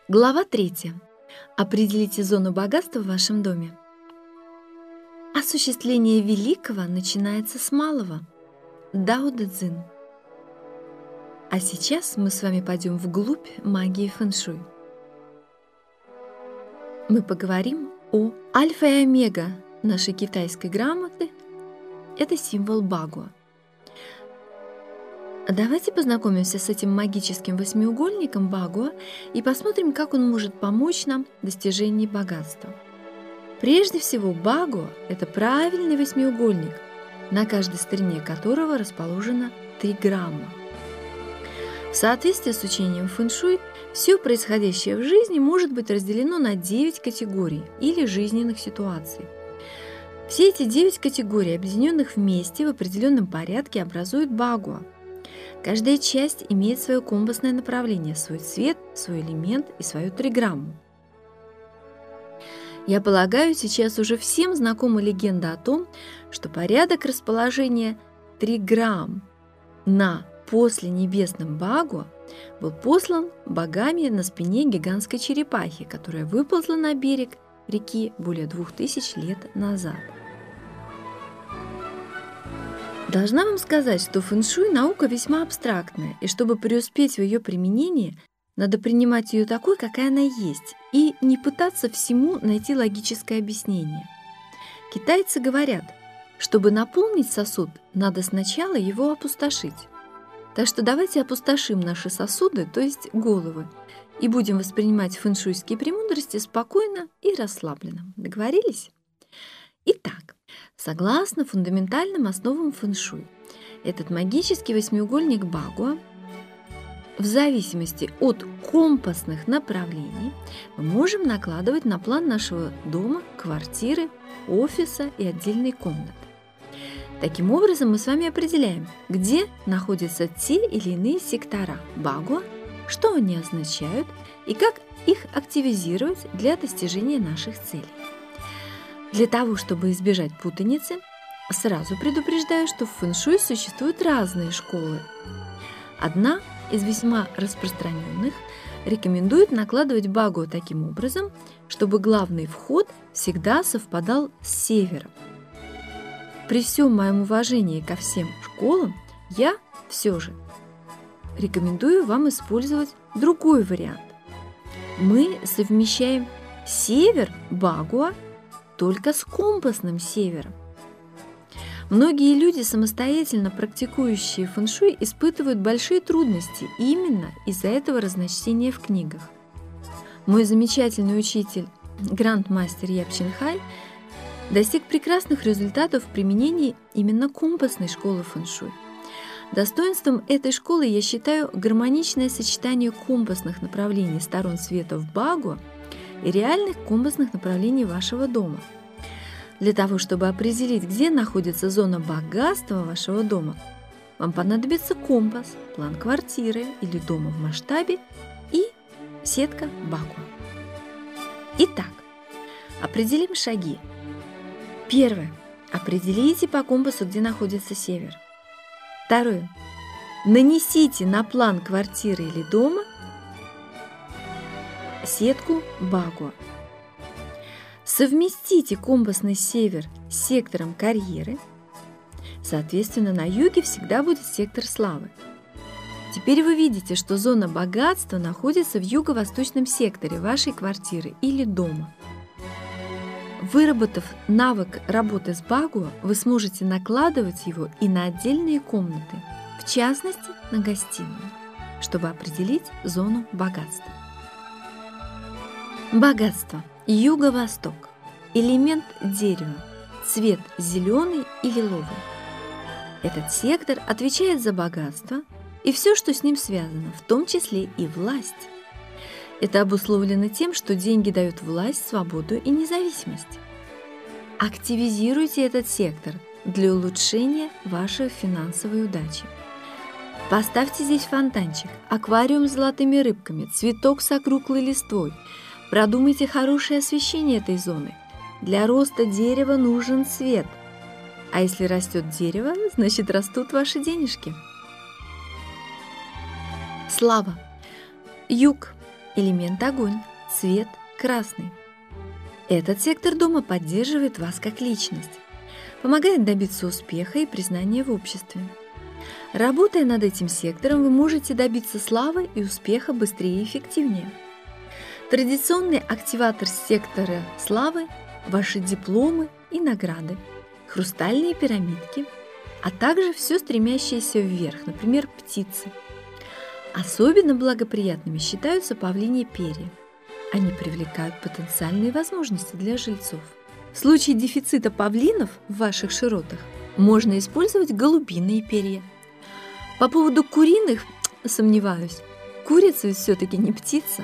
Глава 3. Определите зону богатства в вашем доме. Осуществление великого начинается с малого. Дао Дэ Цзин. А сейчас мы с вами пойдем вглубь магии фэн-шуй. Мы поговорим о альфа и омега нашей китайской грамоты. Это символ Багуа. Давайте познакомимся с этим магическим восьмиугольником Багуа и посмотрим, как он может помочь нам в достижении богатства. Прежде всего, Багуа – это правильный восьмиугольник, на каждой стороне которого расположено 3 грамма. В соответствии с учением фэн-шуй, все происходящее в жизни может быть разделено на 9 категорий или жизненных ситуаций. Все эти 9 категорий, объединенных вместе в определенном порядке, образуют Багуа. Каждая часть имеет свое компасное направление, свой цвет, свой элемент и свою триграмму. Я полагаю, сейчас уже всем знакома легенда о том, что порядок расположения триграмм на посленебесном Багуа был послан богами на спине гигантской черепахи, которая выползла на берег реки более 2000 лет назад. Должна вам сказать, что фэн-шуй – наука весьма абстрактная, и чтобы преуспеть в ее применении, надо принимать ее такой, какая она есть, и не пытаться всему найти логическое объяснение. Китайцы говорят, чтобы наполнить сосуд, надо сначала его опустошить. Так что давайте опустошим наши сосуды, то есть головы, и будем воспринимать фэн-шуйские премудрости спокойно и расслабленно. Договорились? Итак, согласно фундаментальным основам фэн-шуй, этот магический восьмиугольник Багуа, в зависимости от компасных направлений, мы можем накладывать на план нашего дома, квартиры, офиса и отдельной комнаты. Таким образом, мы с вами определяем, где находятся те или иные сектора Багуа, что они означают и как их активизировать для достижения наших целей. Для того, чтобы избежать путаницы, сразу предупреждаю, что в фэн-шуй существуют разные школы. Одна из весьма распространенных рекомендует накладывать Багуа таким образом, чтобы главный вход всегда совпадал с севером. При всем моем уважении ко всем школам, я все же рекомендую вам использовать другой вариант. Мы совмещаем север Багуа только с компасным севером. Многие люди, самостоятельно практикующие фэн-шуй, испытывают большие трудности именно из-за этого разночтения в книгах. Мой замечательный учитель, грандмастер Яп Чин Хай, достиг прекрасных результатов в применении именно компасной школы фэн-шуй. Достоинством этой школы я считаю гармоничное сочетание компасных направлений сторон света в Багуа и реальных компасных направлений вашего дома. Для того, чтобы определить, где находится зона богатства вашего дома, вам понадобится компас, план квартиры или дома в масштабе и сетка Багуа. Итак, определим шаги. Первое. Определите по компасу, где находится север. Второе. Нанесите на план квартиры или дома сетку Багуа. Совместите компасный север с сектором карьеры. Соответственно, на юге всегда будет сектор славы. Теперь вы видите, что зона богатства находится в юго-восточном секторе вашей квартиры или дома. Выработав навык работы с Багуа, вы сможете накладывать его и на отдельные комнаты, в частности, на гостиную, чтобы определить зону богатства. Богатство. Юго-восток. Элемент дерева. Цвет зеленый и лиловый. Этот сектор отвечает за богатство и все, что с ним связано, в том числе и власть. Это обусловлено тем, что деньги дают власть, свободу и независимость. Активизируйте этот сектор для улучшения вашей финансовой удачи. Поставьте здесь фонтанчик, аквариум с золотыми рыбками, цветок с округлой листвой. Продумайте хорошее освещение этой зоны. Для роста дерева нужен свет. А если растет дерево, значит растут ваши денежки. Слава. Юг. элемент огонь, цвет красный. Этот сектор дома поддерживает вас как личность, помогает добиться успеха и признания в обществе. Работая над этим сектором, вы можете добиться славы и успеха быстрее и эффективнее. Традиционный активатор сектора славы – ваши дипломы и награды, хрустальные пирамидки, а также все стремящееся вверх, например, птицы. Особенно благоприятными считаются павлиньи перья. Они привлекают потенциальные возможности для жильцов. В случае дефицита павлинов в ваших широтах можно использовать голубиные перья. По поводу куриных сомневаюсь. Курица ведь все-таки не птица.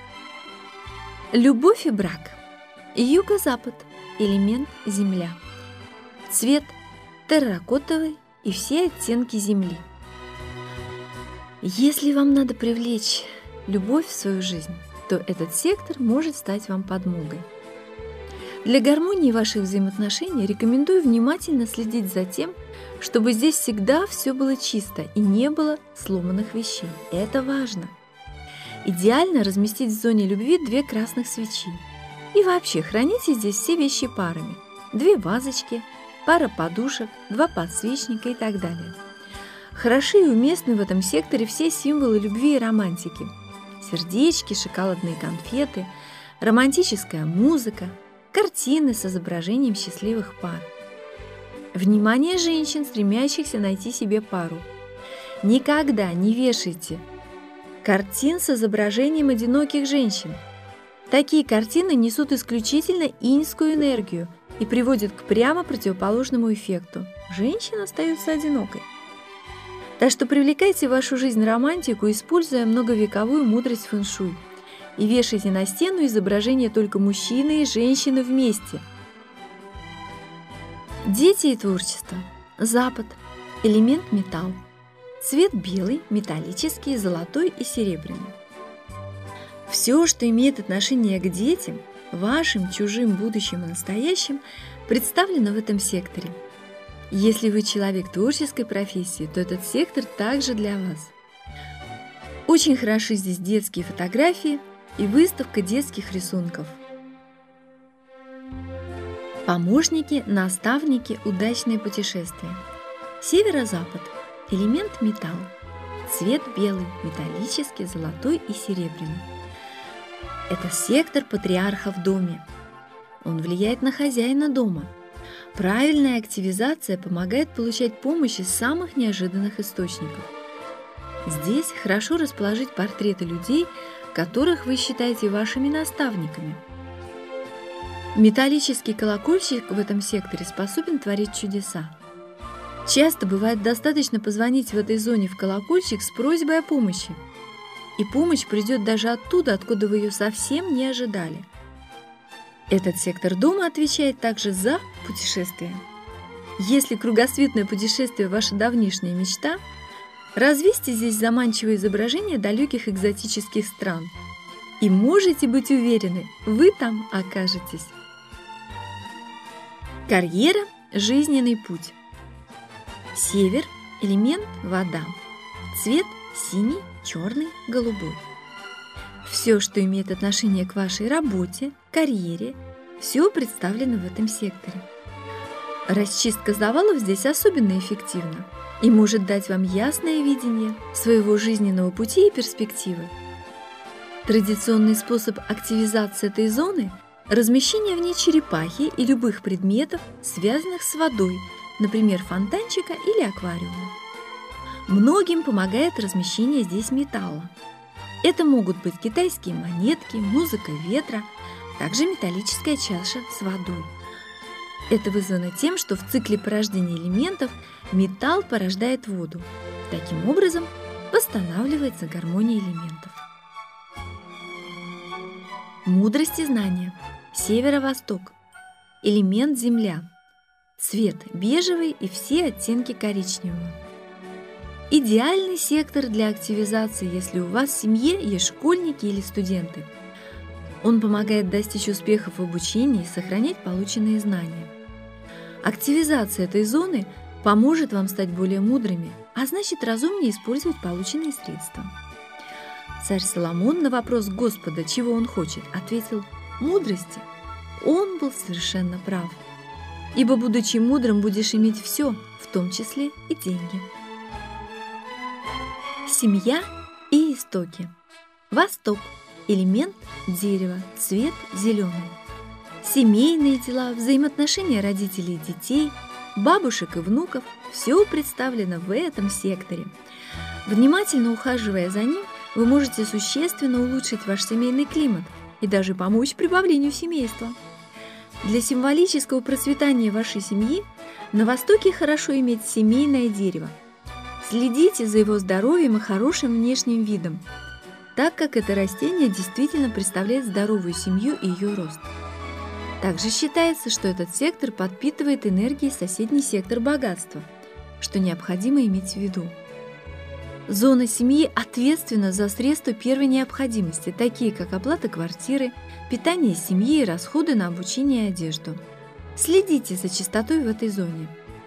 Любовь и брак. Юго-запад. Элемент земля. Цвет терракотовый и все оттенки земли. Если вам надо привлечь любовь в свою жизнь, то этот сектор может стать вам подмогой. Для гармонии ваших взаимоотношений рекомендую внимательно следить за тем, чтобы здесь всегда все было чисто и не было сломанных вещей. Это важно. Идеально разместить в зоне любви 2 красных свечи. И вообще храните здесь все вещи парами. 2 вазочки, пара подушек, 2 подсвечника и так далее. Хороши и уместны в этом секторе все символы любви и романтики. Сердечки, шоколадные конфеты, романтическая музыка, картины с изображением счастливых пар. Внимание женщин, стремящихся найти себе пару. Никогда не вешайте картин с изображением одиноких женщин. Такие картины несут исключительно иньскую энергию и приводят к прямо противоположному эффекту. Женщина остается одинокой. Так что привлекайте в вашу жизнь романтику, используя многовековую мудрость фэн-шуй, и вешайте на стену изображения только мужчины и женщины вместе. Дети и творчество. Запад. Элемент металл. Цвет белый, металлический, золотой и серебряный. Все, что имеет отношение к детям, вашим, чужим, будущим и настоящим, представлено в этом секторе. Если вы человек творческой профессии, то этот сектор также для вас. Очень хороши здесь детские фотографии и выставка детских рисунков. Помощники, наставники, удачные путешествия. Северо-запад. Элемент металл. Цвет белый, металлический, золотой и серебряный. Это сектор патриарха в доме. Он влияет на хозяина дома. Правильная активизация помогает получать помощь из самых неожиданных источников. Здесь хорошо расположить портреты людей, которых вы считаете вашими наставниками. Металлический колокольчик в этом секторе способен творить чудеса. Часто бывает достаточно позвонить в этой зоне в колокольчик с просьбой о помощи. И помощь придет даже оттуда, откуда вы ее совсем не ожидали. Этот сектор дома отвечает также за путешествия. Если кругосветное путешествие – ваша давнишняя мечта, развесьте здесь заманчивое изображение далеких экзотических стран. И можете быть уверены, вы там окажетесь. Карьера – жизненный путь. Север – элемент вода. Цвет – синий, черный, голубой. Все, что имеет отношение к вашей работе, карьере, все представлено в этом секторе. Расчистка завалов здесь особенно эффективна и может дать вам ясное видение своего жизненного пути и перспективы. Традиционный способ активизации этой зоны – размещение в ней черепахи и любых предметов, связанных с водой, например, фонтанчика или аквариума. Многим помогает размещение здесь металла. Это могут быть китайские монетки, музыка ветра, также металлическая чаша с водой. Это вызвано тем, что в цикле порождения элементов металл порождает воду. Таким образом, восстанавливается гармония элементов. Мудрость и знания. Северо-восток. Элемент земля. Цвет бежевый и все оттенки коричневого. Идеальный сектор для активизации, если у вас в семье есть школьники или студенты. Он помогает достичь успехов в обучении и сохранять полученные знания. Активизация этой зоны поможет вам стать более мудрыми, а значит разумнее использовать полученные средства. Царь Соломон на вопрос Господа, чего он хочет, ответил: мудрости. Он был совершенно прав. Ибо, будучи мудрым, будешь иметь все, в том числе и деньги. Семья и истоки. Восток. Элемент – дерево, цвет – зеленый. Семейные дела, взаимоотношения родителей и детей, бабушек и внуков – все представлено в этом секторе. Внимательно ухаживая за ним, вы можете существенно улучшить ваш семейный климат и даже помочь прибавлению семейства. Для символического процветания вашей семьи на Востоке хорошо иметь семейное дерево. Следите за его здоровьем и хорошим внешним видом, так как это растение действительно представляет здоровую семью и ее рост. Также считается, что этот сектор подпитывает энергией соседний сектор богатства, что необходимо иметь в виду. Зона семьи ответственна за средства первой необходимости, такие как оплата квартиры, питание семьи и расходы на обучение и одежду. Следите за чистотой в этой зоне.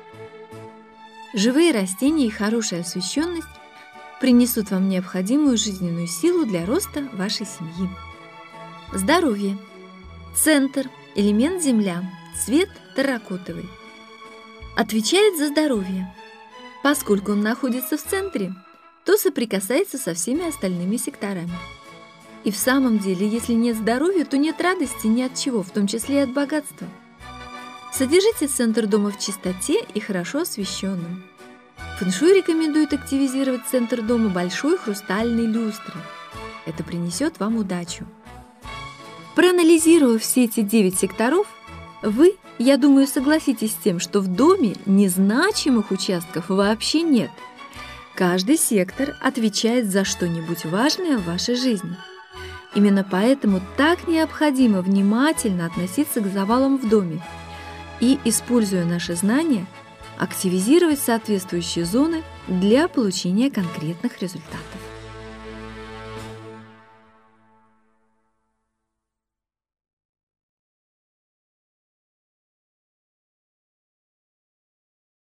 Живые растения и хорошая освещенность принесут вам необходимую жизненную силу для роста вашей семьи. Здоровье. Центр, элемент земля, цвет терракотовый. Отвечает за здоровье. Поскольку он находится в центре, то соприкасается со всеми остальными секторами. И в самом деле, если нет здоровья, то нет радости ни от чего, в том числе и от богатства. Содержите центр дома в чистоте и хорошо освещенным. Фэн-шуй рекомендует активизировать центр дома большой хрустальной люстрой. Это принесет вам удачу. Проанализировав все эти 9 секторов, вы, я думаю, согласитесь с тем, что в доме незначимых участков вообще нет. Каждый сектор отвечает за что-нибудь важное в вашей жизни. Именно поэтому так необходимо внимательно относиться к завалам в доме и, используя наши знания, активизировать соответствующие зоны для получения конкретных результатов.